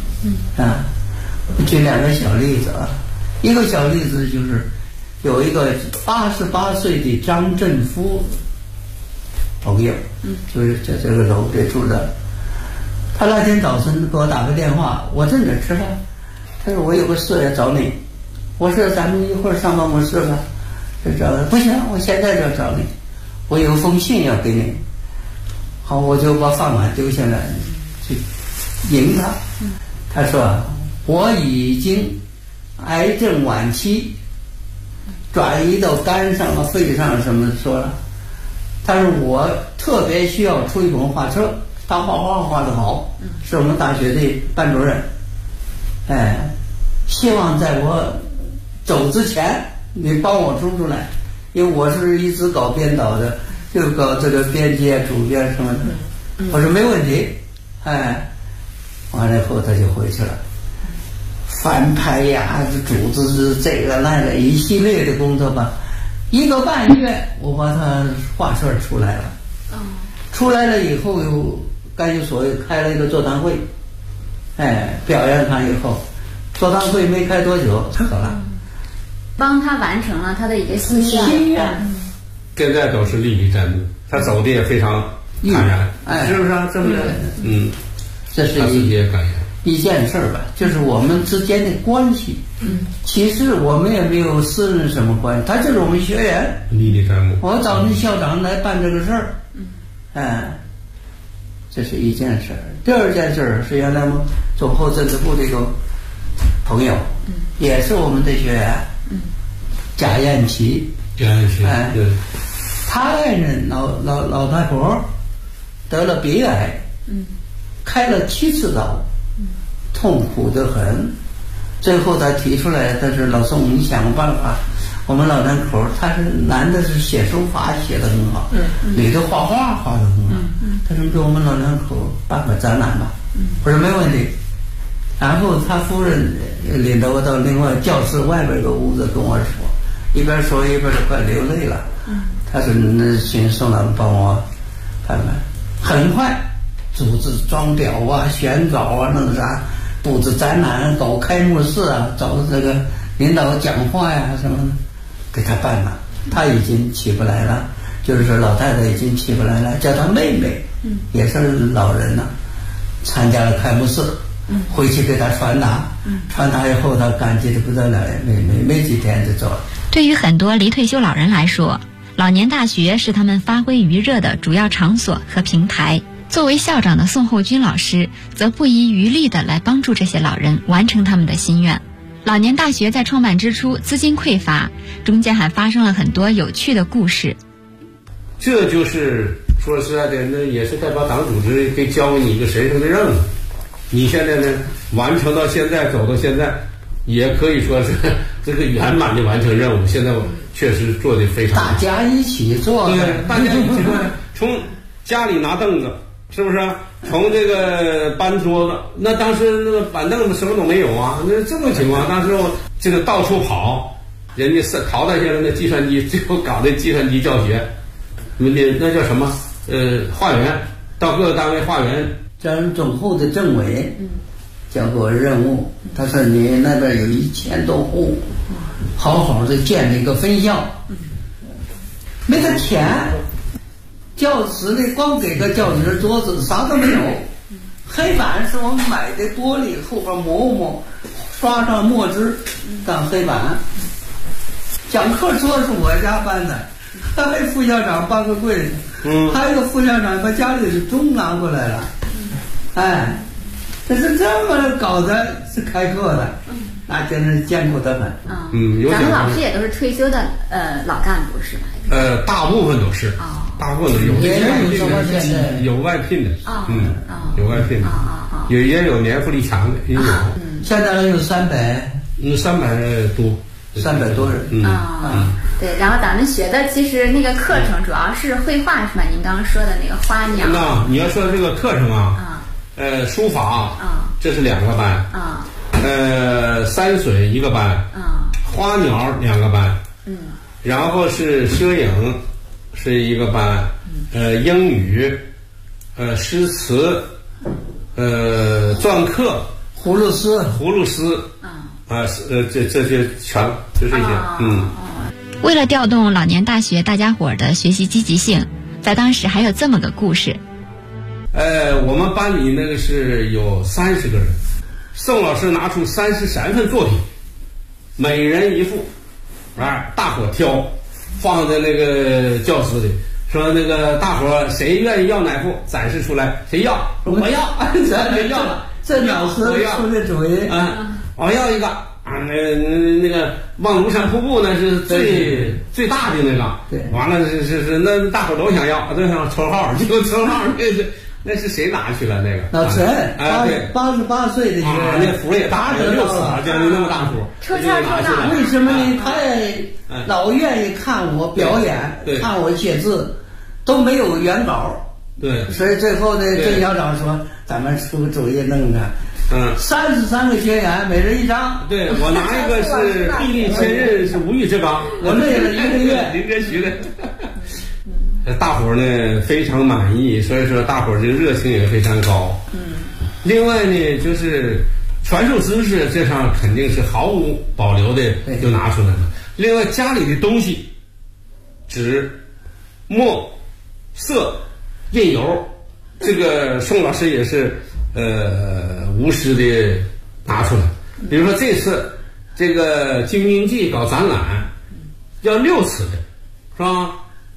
举2个小例子啊，一个小例子就是有一个88岁的张振夫朋友，就是在这个楼里住着。他那天早晨给我打个电话，我正在吃饭，他说我有个事要找你。我说咱们一会儿上办公室吧。就找他，不行，我现在就找你，我有封信要给你。好，我就把饭碗丢下来去迎他。他说我已经癌症晚期，转移到肝上了、肺上什么说了。但是我特别需要出一本画册，他画画画得好，是我们大学的班主任。希望在我走之前你帮我出来，因为我是一直搞编导的，就搞这个编辑、主编什么的。我说没问题。完了以后他就回去了，翻拍呀、组织这个那个一系列的工作吧。1个半月，我把他画册出来了。出来了以后，又干预所开了一个座谈会，表扬他以后，座谈会没开多久，他走了， 帮他完成了他的一个心愿。 现在都是历历在目，他走的也非常坦然，是不是啊？这么的， 这是他自己也感言。 一件事吧，就是我们之间的关系。其实我们也没有私人什么关系，他就是我们学员， 历历在目。 我找那校长来办这个事儿，这是一件事。第2件事是原来我们总后政治部的一个朋友，也是我们的学员，贾艳琪。他爱人老太婆得了鼻癌，开了7次刀，痛苦得很。最后他提出来，他说老宋，你想个办法。我们老两口，他是男的是写书法写得很好，女的画画画得很好。他说给我们老两口办个展览吧。我说没问题。然后他夫人领着我到另外教室外边一个屋子跟我说，一边说一边就快流泪了。他说那请宋老帮我办办。很快组织装裱啊、选稿啊、弄啥，布置展览、搞开幕式啊，找这个领导讲话呀什么的，给他办了。他已经起不来了，就是说老太太已经起不来了，叫他妹妹，也是老人了，参加了开幕式。 回去给他传达，传达以后他感激的不得了，没几天就走了。 对于很多离退休老人来说，老年大学是他们发挥余热的主要场所和平台。作为校长的宋厚军老师则不遗余力地来帮助这些老人完成他们的心愿。老年大学在创办之初资金匮乏，中间还发生了很多有趣的故事。 这就是说实在的，那也是代表党组织给交你一个神圣的任务。你现在呢完成到现在，走到现在，也可以说是这个圆满的完成任务。现在我确实做的非常好， 大家一起做， 对，大家一起做，从家里拿凳子，是不是？从这个搬桌子，那当时那个板凳子什么都没有啊，那这种情况，当时我这个到处跑，人家是淘汰下来的计算机，最后搞的计算机教学，那叫什么？化缘，到各个单位化缘。 咱总后的政委交给我任务，他说你那边有1000多户，好好的建立一个分校，没得钱，教室里光给个教室桌子，啥都没有，黑板是我们买的玻璃，后边磨刷上墨汁当黑板，讲课桌是我家搬的，还有副校长搬个柜子，还有个副校长把家里的钟拿过来了。哎，这是这么搞的，是开课的，那真是艰苦得很。 咱们老师也都是退休的老干部是吧？ 大部分都是，大部分都有有外聘的，有外聘的，也有年富力强的，也有。 现在有300 多，300多人。 对，然后咱们学的其实那个课程主要是绘画是吧？您刚刚说的那个花鸟。 那你要说这个课程啊，书法这是2个班，山水1个班，花鸟2个班，然后是摄影是1个班，英语，诗词，篆刻， 葫芦丝， 这些全就这些， 为了调动老年大学大家伙的学习积极性，在当时还有这么个故事。 我们班里那个是有30个人，宋老师拿出33份作品，每人1幅，大伙挑，放在那个教室里，说那个大伙谁愿意要哪幅展示出来，谁要，我要，咱要了， 这老师出的主意我要一个那个望庐山瀑布呢是最大的那个，对，完了是那大伙都想要，都想抽号，结果抽号那是谁拿去了那个？ 老陈，88岁的一个人， 那幅也大，有6尺，将近那么大幅， 抽签抽到， 为什么呢？他也老愿意看我表演，看我写字，都没有原稿， 对， 所以最后呢，郑校长说，咱们出个主意弄个。33个学员，每人1张。 对，我拿一个是臂力千仞，是无欲之刚， 我累了1个月， 林则徐的。大伙呢非常满意，所以说大伙这个热情也非常高。另外呢，就是传授知识，这上肯定是毫无保留的就拿出来了。另外家里的东西，纸、墨、色、印油，这个宋老师也是无私的拿出来。比如说这次这个京津冀搞展览，要6尺的，是吧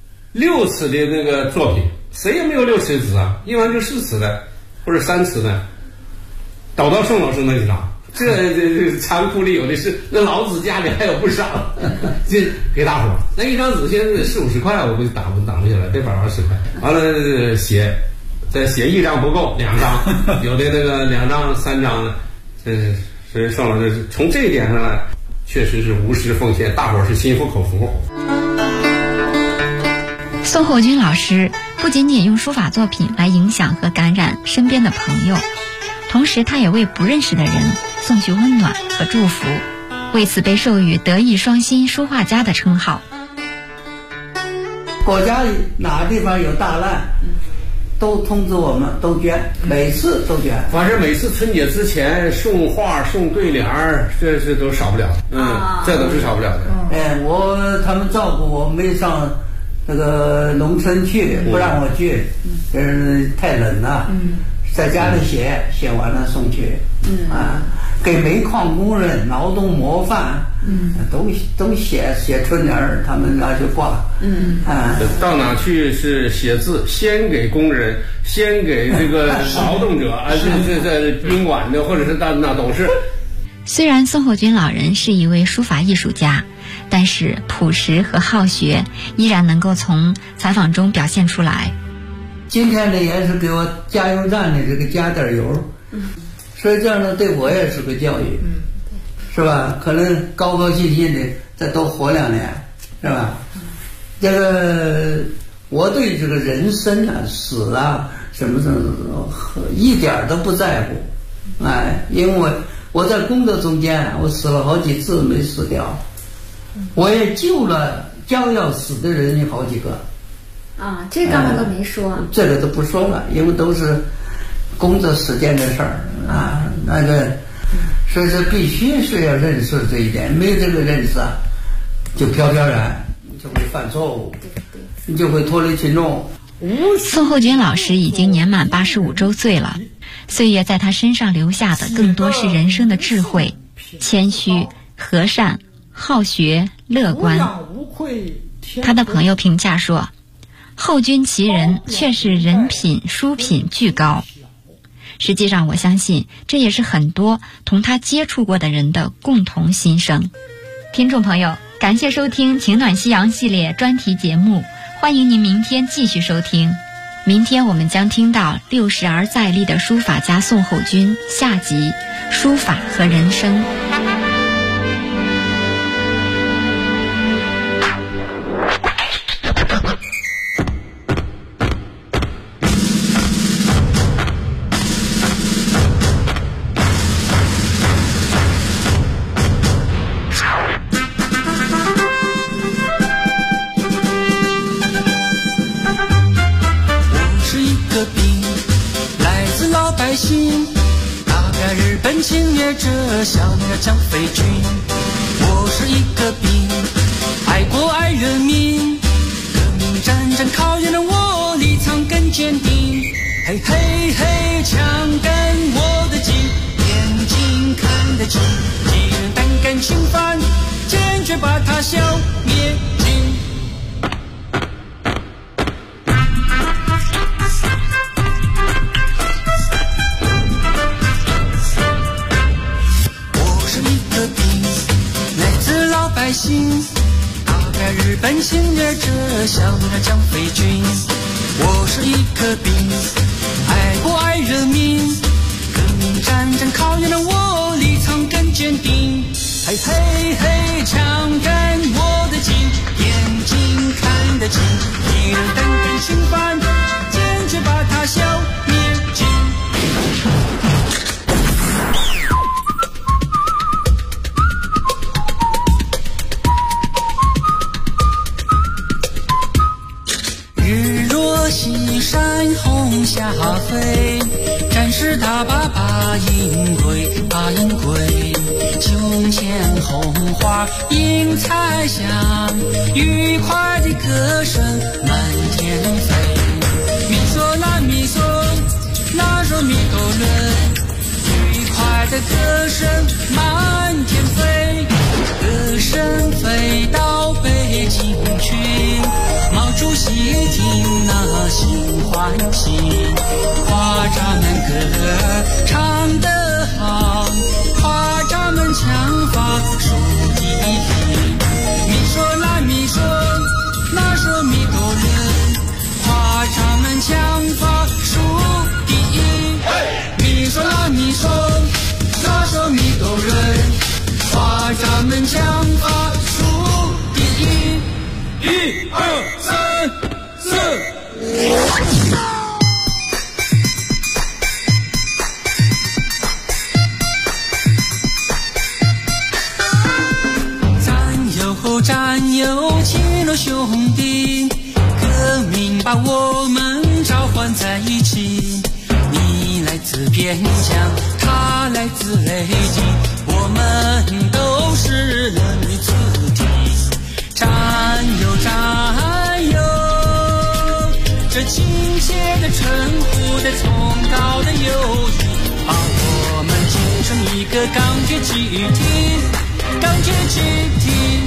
？6尺的那个作品，谁也没有6尺纸啊，一般就4尺的或者3尺的，倒到宋老师那里拿。这仓库里有的是，那老子家里还有不少，这给大伙。那一张纸现在40-50块，我估计挡不下来，得10块。完了再写1张不够，2张，有的那个2张、3张的，所以宋老师从这一点上来，确实是无私奉献，大伙是心服口服。 宋厚军老师不仅仅用书法作品来影响和感染身边的朋友，同时他也为不认识的人送去温暖和祝福，为此被授予德艺双馨书画家的称号。 国家哪个地方有大难，都通知我们，都捐，每次都捐。 反正每次春节之前送画、送对联儿，这是都少不了。这都是少不了的。 他们照顾我，没上那个农村去，不让我去，太冷了。 在家里写完了送去，给煤矿工人劳动模范，都写春联儿，他们拿去挂， 到哪去是写字，先给工人，先给这个劳动者啊，这宾馆的或者是那都是。 虽然宋厚军老人是一位书法艺术家，但是朴实和好学依然能够从采访中表现出来。 今天呢也是给我加油站的这个加点油，所以这样呢对我也是个教育，是吧？可能高高兴兴的再多活2年，是吧？这个我对这个人生啊、死啊什么一点都不在乎，因为我在工作中间我死了好几次没死掉，我也救了将要死的人好几个。 这刚才都没说， 这个都不说了，因为都是工作时间的事儿那个，所以说必须是要认识这一点，没有这个认识就飘飘然，你就会犯错误，你就会脱离群众。 宋厚军老师已经年满85周岁了，岁月在他身上留下的更多是人生的智慧、谦虚、和善、好学、乐观。他的朋友评价说，厚军其人却是人品书品俱高。实际上我相信这也是很多同他接触过的人的共同心声。听众朋友，感谢收听情暖夕阳系列专题节目，欢迎您明天继续收听。明天我们将听到60而再立的书法家宋厚军下集书法和人生。 侵略者消灭蒋匪军，我是一个兵，爱国爱人民，革命战争考验了我，立场更坚定。嘿嘿嘿，枪干我的筋，眼睛看得清，敌人胆敢侵犯，坚决把他消灭尽。打败日本侵略者，消灭了蒋匪军。我是一颗兵，爱国爱人民，革命战争考验了我，立场更坚定。嘿嘿嘿，枪干我的筋，眼睛看得清，敌人胆敢侵犯，坚决把他消灭尽。西山红霞飞，战士大把把银归，把银归。胸前红花映彩霞，愉快的歌声满天飞。咪嗦啦咪嗦，那嗦咪哆唻，愉快的歌声满天飞。歌声飞到北京去，毛主席听那心欢喜，夸咱们歌唱得好，夸咱们枪法数第一。咪嗦啦咪嗦，那嗦咪哆唻，夸咱们枪法数第一。咪嗦啦咪嗦，那嗦咪哆唻，夸咱们枪法数第一。1、2、3、4。战友亲如兄弟，革命把我们召唤在一起。你来自边疆，他来自北京，我们都是儿女子弟。战友战友，这亲切的称呼的从搞得有劲，把我们建成一个钢铁集体，钢铁集体。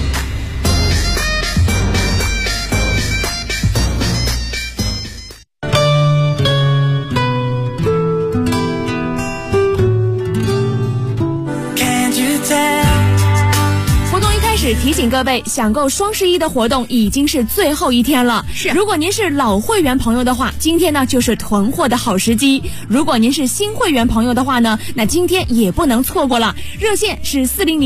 提醒各位，享购双11的活动已经是最后一天了。 是， 如果您是老会员朋友的话，今天呢就是囤货的好时机；如果您是新会员朋友的话呢，那今天也不能错过了。热线是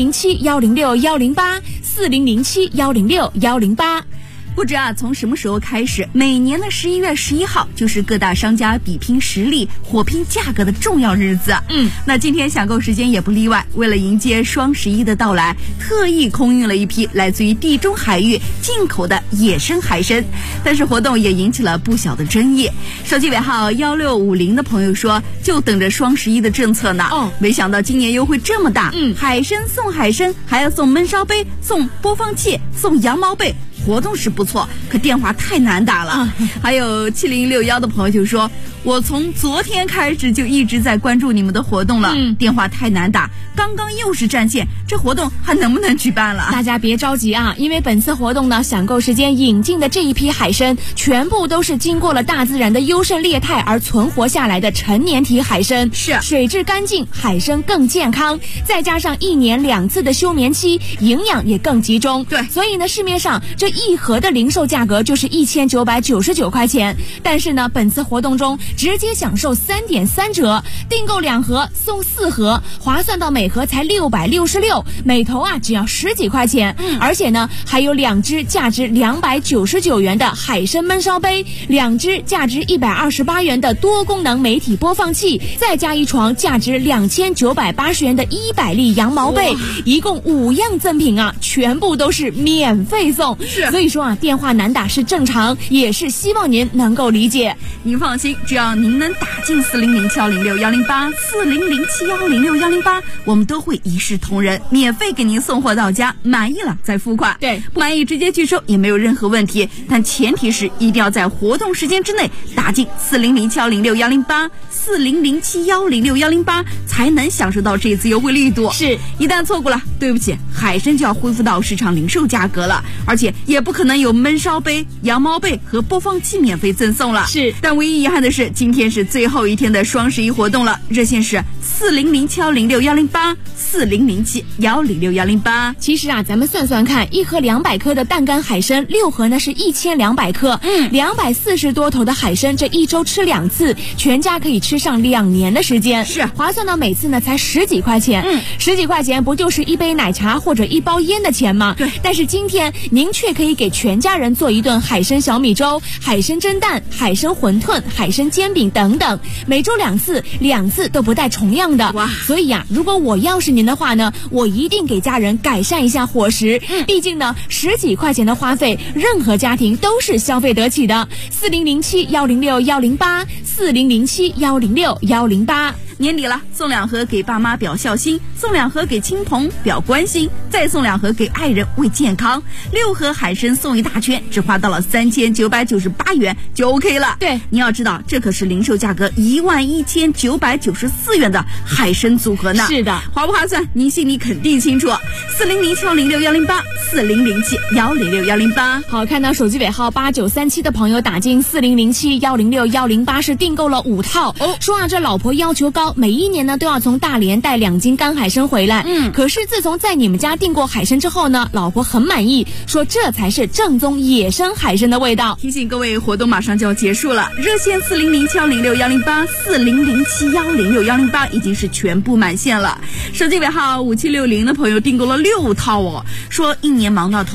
4007-106-108，4007-106-108。 不知啊，从什么时候开始，每年的11月11号就是各大商家比拼实力、火拼价格的重要日子。那今天享购时间也不例外。为了迎接双11的到来，特意空运了一批来自于地中海域进口的野生海参。但是活动也引起了不小的争议。手机尾号1650的朋友说，就等着双11的政策呢。没想到今年优惠这么大。海参送海参，还要送焖烧杯、送播放器、送羊毛被。活动是不错，可电话太难打了。还有7061的朋友就说，我从昨天开始就一直在关注你们的活动了，电话太难打，刚刚又是占线，这活动还能不能举办了？ 大家别着急啊，因为本次活动呢，享购时间引进的这一批海参，全部都是经过了大自然的优胜劣汰而存活下来的成年体海参， 是水质干净，海参更健康，再加上1年2次的休眠期，营养也更集中。 对， 所以呢，市面上这一盒的零售价格就是1999块钱，但是呢，本次活动中直接享受3.3折，订购2盒送4盒，划算到每盒才666，每头啊只要10几块钱。而且呢，还有2只价值299元的海参焖烧杯，2只价值128元的多功能媒体播放器，再加一床价值2980元的100粒羊毛被，一共5样赠品啊，全部都是免费送。 是， 所以说啊，电话难打是正常，也是希望您能够理解。 您放心，只要您能打进4007-106-108，4007-106-108，我们都会一视同仁，免费给您送货到家，满意了再付款。 对， 不满意直接拒收也没有任何问题，但前提是一定要在活动时间之内打进4007-106-108，4007-106-108，才能享受到这次优惠力度。 是， 一旦错过了，对不起，海参就要恢复到市场零售价格了，而且也不可能有焖烧杯、羊毛被和播放器免费赠送了。 是， 但唯一遗憾的是，今天是最后一天的双11活动了，热线是4007-106-108，4007-106-108。 其实啊，咱们算算看，一盒200克的淡干海参，6盒呢是1200克，240多头的海参，这一周吃2次，全家可以吃上2年的时间， 是划算到每次呢才10几块钱，10几块钱不就是一杯奶茶或者一包烟的钱吗？ 对， 但是今天您却可以给全家人做一顿海参小米粥、海参蒸蛋、海参馄饨、海参煎饼等等，每周2次，2次都不带重样的。 哇！ 所以啊，如果我要是您的话呢，我一定给家人改善一下伙食。毕竟呢，10几块钱的花费，任何家庭都是消费得起的。4007-106-108，4007-106-108。 年底了，送2盒给爸妈表孝心，送2盒给亲朋表关心，再送2盒给爱人为健康，6盒海参送一大圈，只花到了3998元就 OK 了。 对， 你要知道，这可是零售价格11994元的海参组合呢。 是的， 划不划算？您心里肯定清楚。4007-106-108，4007-106-108。 好，看到手机尾号8937的朋友打进4007-106-108是订购了5套。说啊，这老婆要求高，每一年呢都要从大连带2斤干海参回来。可是自从在你们家订过海参之后呢，老婆很满意，说这才是正宗野生海参的味道。 提醒各位，活动马上就要结束了，热线4007-106-108， 4007-106-108已经是全部满线了。手机尾号5760的朋友订购了6套哦，说一年忙到头